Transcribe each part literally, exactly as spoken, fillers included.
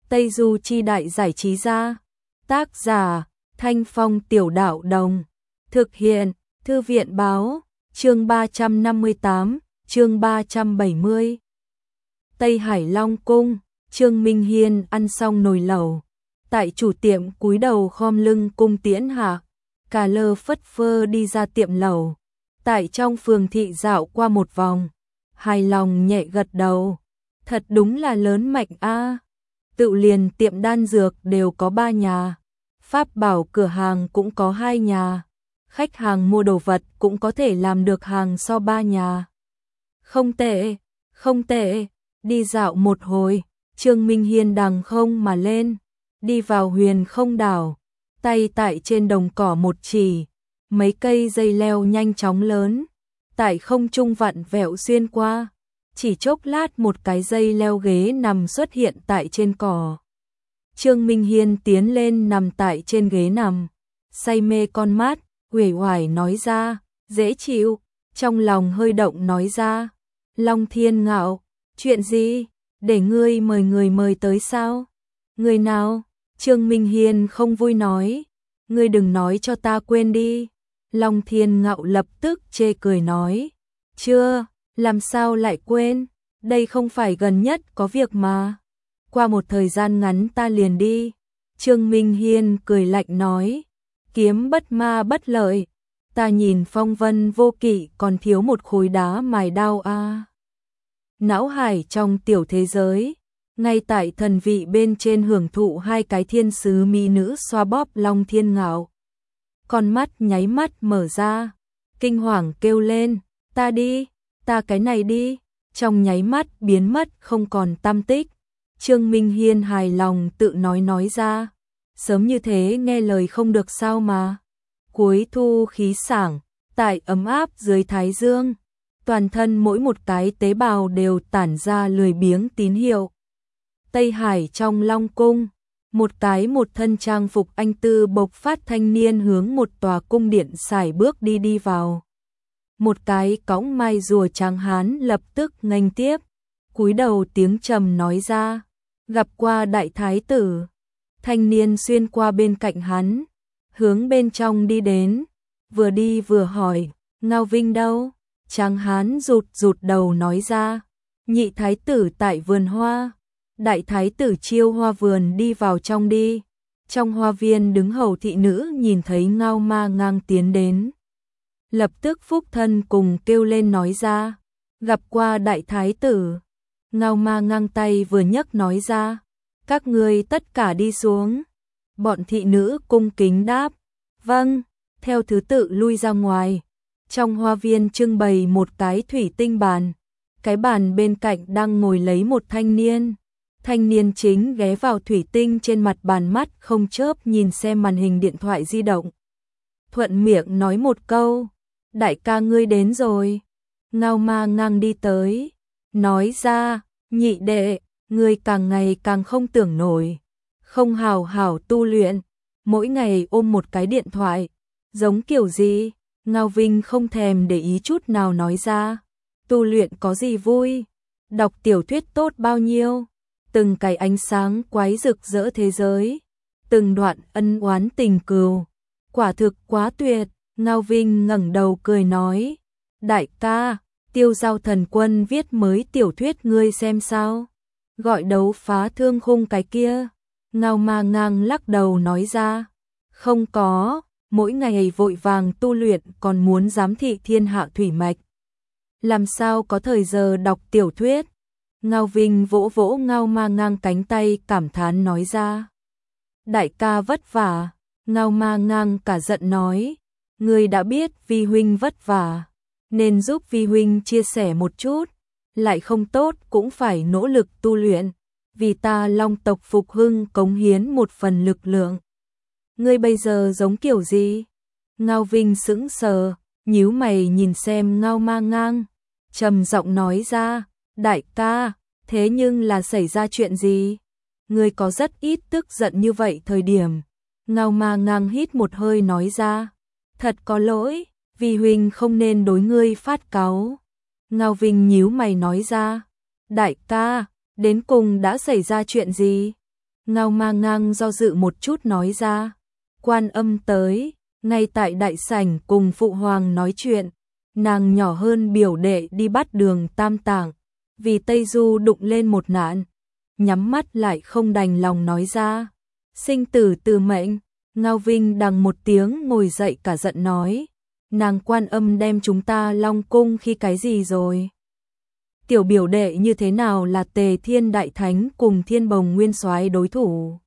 Tây Du Chi Đại Giải Trí Gia. Tác giả Thanh Phong Tiểu Đạo Đồng. Thực hiện Thư viện Báo. Chương ba trăm năm mươi tám, chương ba trăm bảy mươi. Tây Hải Long Cung. Trương Minh Hiên ăn xong nồi lẩu, tại chủ tiệm cúi đầu khom lưng cung tiễn hạ, cà lơ phất phơ đi ra tiệm lẩu, tại trong phường thị dạo qua một vòng, hài lòng nhẹ gật đầu, thật đúng là lớn mạnh a. Tự liền tiệm đan dược đều có ba nhà, pháp bảo cửa hàng cũng có hai nhà, khách hàng mua đồ vật cũng có thể làm được hàng so ba nhà. Không tệ, không tệ. Đi dạo một hồi, Trương Minh Hiên đằng không mà lên, đi vào Huyền Không Đảo, tay tại trên đồng cỏ một chỉ, mấy cây dây leo nhanh chóng lớn, tại không trung vặn vẹo xuyên qua, chỉ chốc lát một cái dây leo ghế nằm xuất hiện tại trên cỏ. Trương Minh Hiên tiến lên nằm tại trên ghế nằm, say mê con mắt, uể oải nói ra, dễ chịu, trong lòng hơi động nói ra, Long Thiên Ngạo, chuyện gì? Để ngươi mời người mời tới sao? Người nào? Trương Minh Hiên không vui nói, ngươi đừng nói cho ta quên đi. Long Thiên Ngạo lập tức chê cười nói, chưa, làm sao lại quên, đây không phải gần nhất có việc mà. Qua một thời gian ngắn ta liền đi. Trương Minh Hiên cười lạnh nói, kiếm bất ma bất lợi, ta nhìn phong vân vô kỵ còn thiếu một khối đá mài đao a. À. Não hải trong tiểu thế giới, ngay tại thần vị bên trên hưởng thụ hai cái thiên sứ mỹ nữ xoa bóp Long Thiên Ngạo. Con mắt nháy mắt mở ra, kinh hoàng kêu lên, ta đi, ta cái này đi, trong nháy mắt biến mất không còn tăm tích. Trương Minh Hiên hài lòng tự nói nói ra, sớm như thế nghe lời không được sao mà. Cuối thu khí sảng, tại ấm áp dưới thái dương, toàn thân mỗi một cái tế bào đều tản ra lười biếng tín hiệu. Tây Hải trong Long Cung, một cái một thân trang phục anh tư bộc phát thanh niên hướng một tòa cung điện sải bước đi đi vào. Một cái cõng mai rùa trắng hán lập tức nghênh tiếp, cúi đầu tiếng trầm nói ra, gặp qua đại thái tử. Thanh niên xuyên qua bên cạnh hắn, hướng bên trong đi đến, vừa đi vừa hỏi, Ngao Vinh đâu? Tráng hán rụt rụt đầu nói ra, nhị thái tử tại vườn hoa. Đại thái tử chiêu hoa vườn đi vào trong đi. Trong hoa viên đứng hầu thị nữ nhìn thấy Ngao Ma Ngang tiến đến, lập tức phúc thân cùng kêu lên nói ra, gặp qua đại thái tử. Ngao Ma Ngang tay vừa nhấc nói ra, các ngươi tất cả đi xuống. Bọn thị nữ cung kính đáp, vâng, theo thứ tự lui ra ngoài. Trong hoa viên trưng bày một cái thủy tinh bàn, cái bàn bên cạnh đang ngồi lấy một thanh niên. Thanh niên chính ghé vào thủy tinh trên mặt bàn, mắt không chớp nhìn xem màn hình điện thoại di động. Thuận miệng nói một câu, đại ca ngươi đến rồi. Ngao Ma Ngang đi tới, nói ra, nhị đệ, ngươi càng ngày càng không tưởng nổi, không hào hảo tu luyện, mỗi ngày ôm một cái điện thoại, giống kiểu gì? Ngao Vinh không thèm để ý chút nào nói ra, tu luyện có gì vui, đọc tiểu thuyết tốt bao nhiêu, từng cái ánh sáng quái rực rỡ thế giới, từng đoạn ân oán tình cừu, quả thực quá tuyệt. Ngao Vinh ngẩng đầu cười nói, đại ca, Tiêu Giao Thần Quân viết mới tiểu thuyết ngươi xem sao, gọi đấu phá thương khung cái kia. Ngao Ma Ngang lắc đầu nói ra, không có, mỗi ngày vội vàng tu luyện còn muốn giám thị thiên hạ thủy mạch, làm sao có thời giờ đọc tiểu thuyết. Ngao Vinh vỗ vỗ Ngao Ma Ngang cánh tay cảm thán nói ra, đại ca vất vả. Ngao Ma Ngang cả giận nói, ngươi đã biết vi huynh vất vả, nên giúp vi huynh chia sẻ một chút, lại không tốt cũng phải nỗ lực tu luyện, vì ta Long tộc phục hưng cống hiến một phần lực lượng. Ngươi bây giờ giống kiểu gì? Ngao Vinh sững sờ, nhíu mày nhìn xem Ngao Ma Ngang, trầm giọng nói ra, đại ca, thế nhưng là xảy ra chuyện gì? Ngươi có rất ít tức giận như vậy thời điểm. Ngao Ma Ngang hít một hơi nói ra, thật có lỗi, vì huynh không nên đối ngươi phát cáu. Ngao Vinh nhíu mày nói ra, đại ca, đến cùng đã xảy ra chuyện gì? Ngao Ma Ngang do dự một chút nói ra. Quan Âm tới, ngay tại đại sảnh cùng phụ hoàng nói chuyện, nàng nhỏ hơn biểu đệ đi bắt Đường Tam Tạng, vì Tây Du đụng lên một nạn, nhắm mắt lại không đành lòng nói ra. Sinh tử từ mệnh. Ngao Vinh đằng một tiếng ngồi dậy cả giận nói, nàng Quan Âm đem chúng ta Long Cung khi cái gì rồi? Tiểu biểu đệ như thế nào là Tề Thiên Đại Thánh cùng Thiên Bồng Nguyên Soái đối thủ?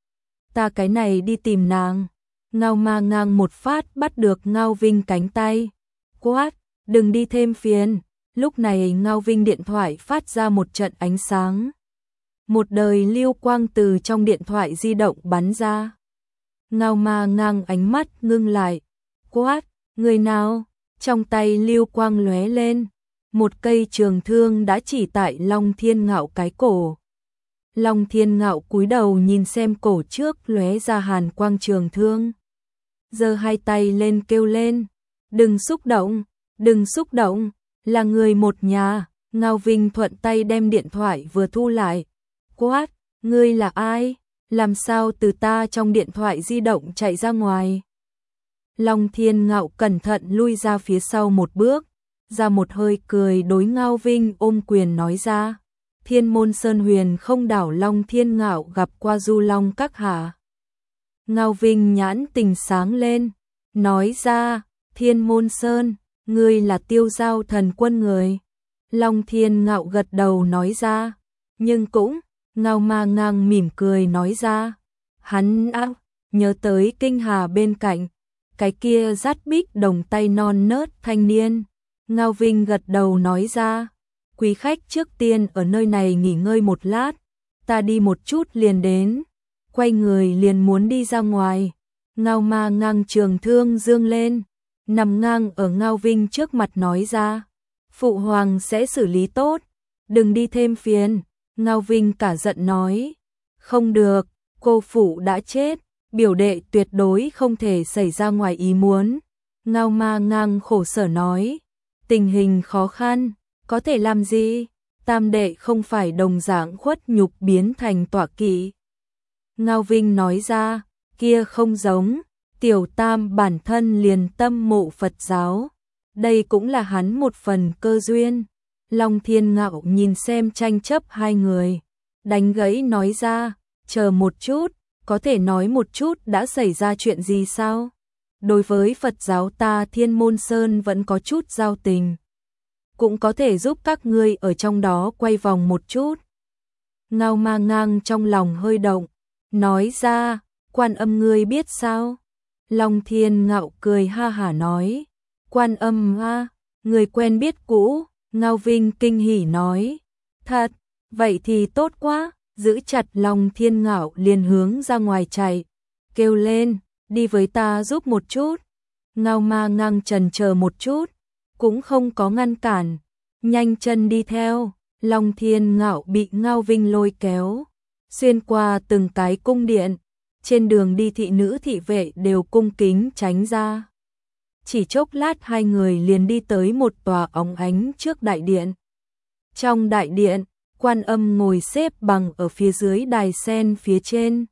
Ta cái này đi tìm nàng. Ngao Ma Ngang một phát bắt được Ngao Vinh cánh tay, quát, đừng đi thêm phiền. Lúc này Ngao Vinh điện thoại phát ra một trận ánh sáng. Một đời lưu quang từ trong điện thoại di động bắn ra. Ngao Ma Ngang ánh mắt ngưng lại, quát, người nào? Trong tay lưu quang lóe lên, một cây trường thương đã chỉ tại Long Thiên Ngạo cái cổ. Long Thiên Ngạo cúi đầu nhìn xem cổ trước lóe ra hàn quang trường thương, giơ hai tay lên kêu lên, đừng xúc động, đừng xúc động, là người một nhà. Ngao Vinh thuận tay đem điện thoại vừa thu lại, quát, ngươi là ai? Làm sao từ ta trong điện thoại di động chạy ra ngoài? Long Thiên Ngạo cẩn thận lui ra phía sau một bước, ra một hơi cười đối Ngao Vinh ôm quyền nói ra, Thiên Môn Sơn Huyền không đảo Long Thiên Ngạo gặp qua Du Long các hạ. Ngao Vinh nhãn tình sáng lên, nói ra, Thiên Môn Sơn, ngươi là Tiêu Giao Thần Quân người. Long Thiên Ngạo gật đầu nói ra, nhưng cũng, Ngao Ma Ngang mỉm cười nói ra, hắn ác, nhớ tới Kinh Hà bên cạnh, cái kia dắt bích đồng tay non nớt thanh niên. Ngao Vinh gật đầu nói ra, quý khách trước tiên ở nơi này nghỉ ngơi một lát, ta đi một chút liền đến. Quay người liền muốn đi ra ngoài, Ngao Ma Ngang trường thương dương lên, nằm ngang ở Ngao Vinh trước mặt nói ra, phụ hoàng sẽ xử lý tốt, đừng đi thêm phiền. Ngao Vinh cả giận nói, không được, cô phụ đã chết, biểu đệ tuyệt đối không thể xảy ra ngoài ý muốn. Ngao Ma Ngang khổ sở nói, tình hình khó khăn, có thể làm gì? Tam đệ không phải đồng dạng khuất nhục biến thành tọa kỵ. Ngao Vinh nói ra, kia không giống, tiểu tam bản thân liền tâm mộ Phật giáo, đây cũng là hắn một phần cơ duyên. Long Thiên Ngạo nhìn xem tranh chấp hai người, đánh gãy nói ra, chờ một chút, có thể nói một chút đã xảy ra chuyện gì sao? Đối với Phật giáo ta Thiên Môn Sơn vẫn có chút giao tình, cũng có thể giúp các ngươi ở trong đó quay vòng một chút. Ngao Ma Ngang trong lòng hơi động, nói ra, Quan Âm ngươi biết sao? Long Thiên Ngạo cười ha hả nói, Quan Âm a, người quen biết cũ. Ngao Vinh kinh hỉ nói, thật, vậy thì tốt quá. Giữ chặt Long Thiên Ngạo liền hướng ra ngoài chạy, kêu lên, đi với ta giúp một chút. Ngao Ma Ngang chần chờ một chút, cũng không có ngăn cản, nhanh chân đi theo. Long Thiên Ngạo bị Ngao Vinh lôi kéo, xuyên qua từng cái cung điện, trên đường đi thị nữ thị vệ đều cung kính tránh ra. Chỉ chốc lát hai người liền đi tới một tòa óng ánh trước đại điện. Trong đại điện, Quan Âm ngồi xếp bằng ở phía dưới đài sen phía trên,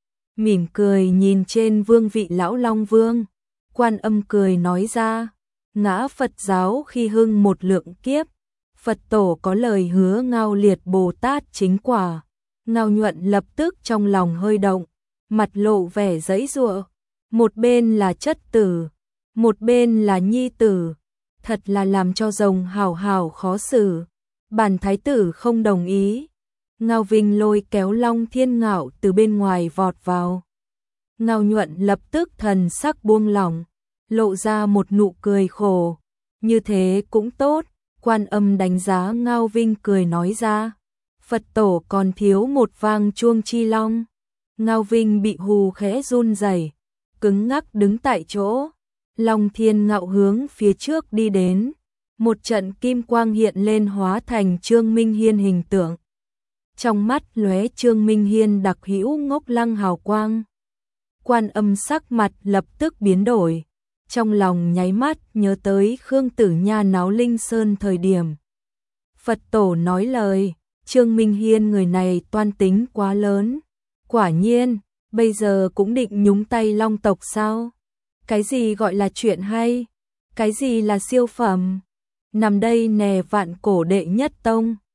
mỉm cười nhìn trên vương vị lão Long Vương. Quan Âm cười nói ra, ngã Phật giáo khi hưng một lượng kiếp, Phật tổ có lời hứa Ngao Liệt Bồ Tát chính quả. Ngao Nhuận lập tức trong lòng hơi động, mặt lộ vẻ giãy giụa, một bên là chất tử, một bên là nhi tử, thật là làm cho rồng hào hào khó xử. Bản thái tử không đồng ý. Ngao Vinh lôi kéo Long Thiên Ngạo từ bên ngoài vọt vào. Ngao Nhuận lập tức thần sắc buông lỏng, lộ ra một nụ cười khổ. Như thế cũng tốt. Quan Âm đánh giá Ngao Vinh cười nói ra, Phật tổ còn thiếu một vang chuông chi long. Ngao Vinh bị hù khẽ run rẩy, cứng ngắc đứng tại chỗ. Long Thiên Ngạo hướng phía trước đi đến, một trận kim quang hiện lên hóa thành Trương Minh Hiên hình tượng. Trong mắt lóe Trương Minh Hiên đặc hữu ngốc lăng hào quang. Quan Âm sắc mặt lập tức biến đổi, trong lòng nháy mắt nhớ tới Khương Tử Nha náo Linh Sơn thời điểm. Phật tổ nói lời, Trương Minh Hiên người này toan tính quá lớn, Quả nhiên, bây giờ cũng định nhúng tay Long tộc sao? Cái gì gọi là chuyện hay? Cái gì là siêu phẩm? Nằm đây nè vạn cổ đệ nhất tông.